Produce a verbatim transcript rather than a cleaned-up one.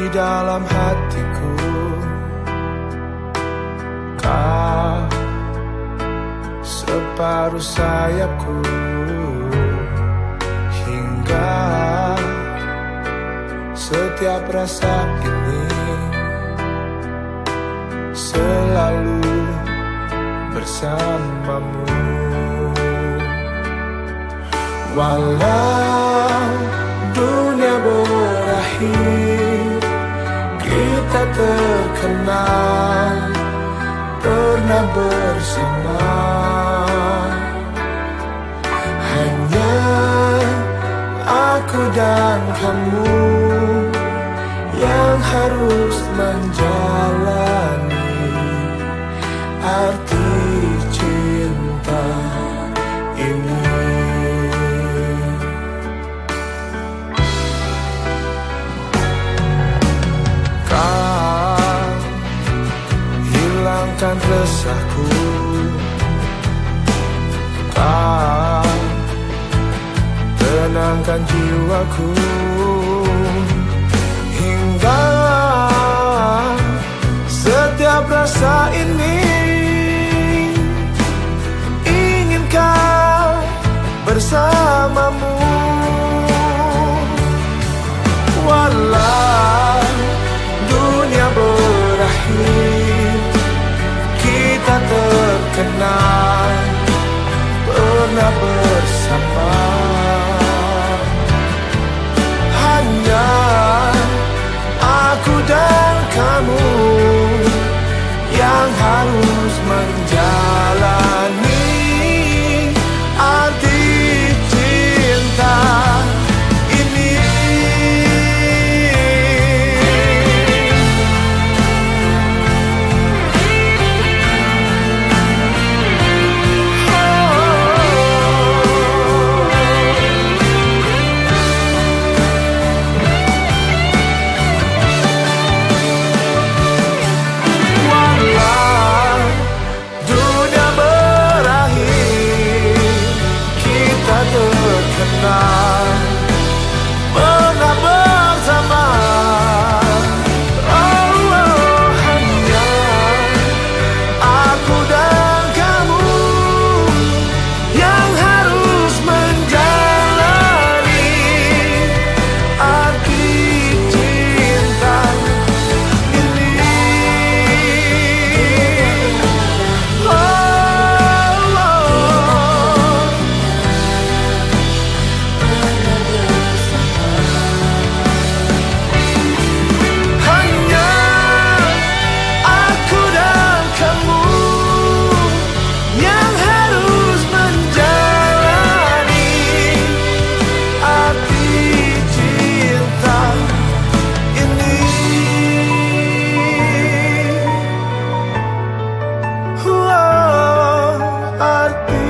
dalam hatiku. Kau separuh sayapku, hingga setiap rasa ini selalu bersamamu. Walau dunia berakhir, kita terkenal pernah bersama. Hanya aku dan kamu yang harus menjalani arti cinta ini. Kau hilangkan resahku, kau tenangkan jiwaku, hingga setiap rasa ini ingin kau bersamamu. Walau dunia berakhir, kita terkenal pernah bersama. Hanya aku dan kamu yang harus menjalani arti cinta ini. Pernah bersama. Oh, oh, hanya aku dan kamu yang harus menjalani arti cinta ini. Oh, oh. Arti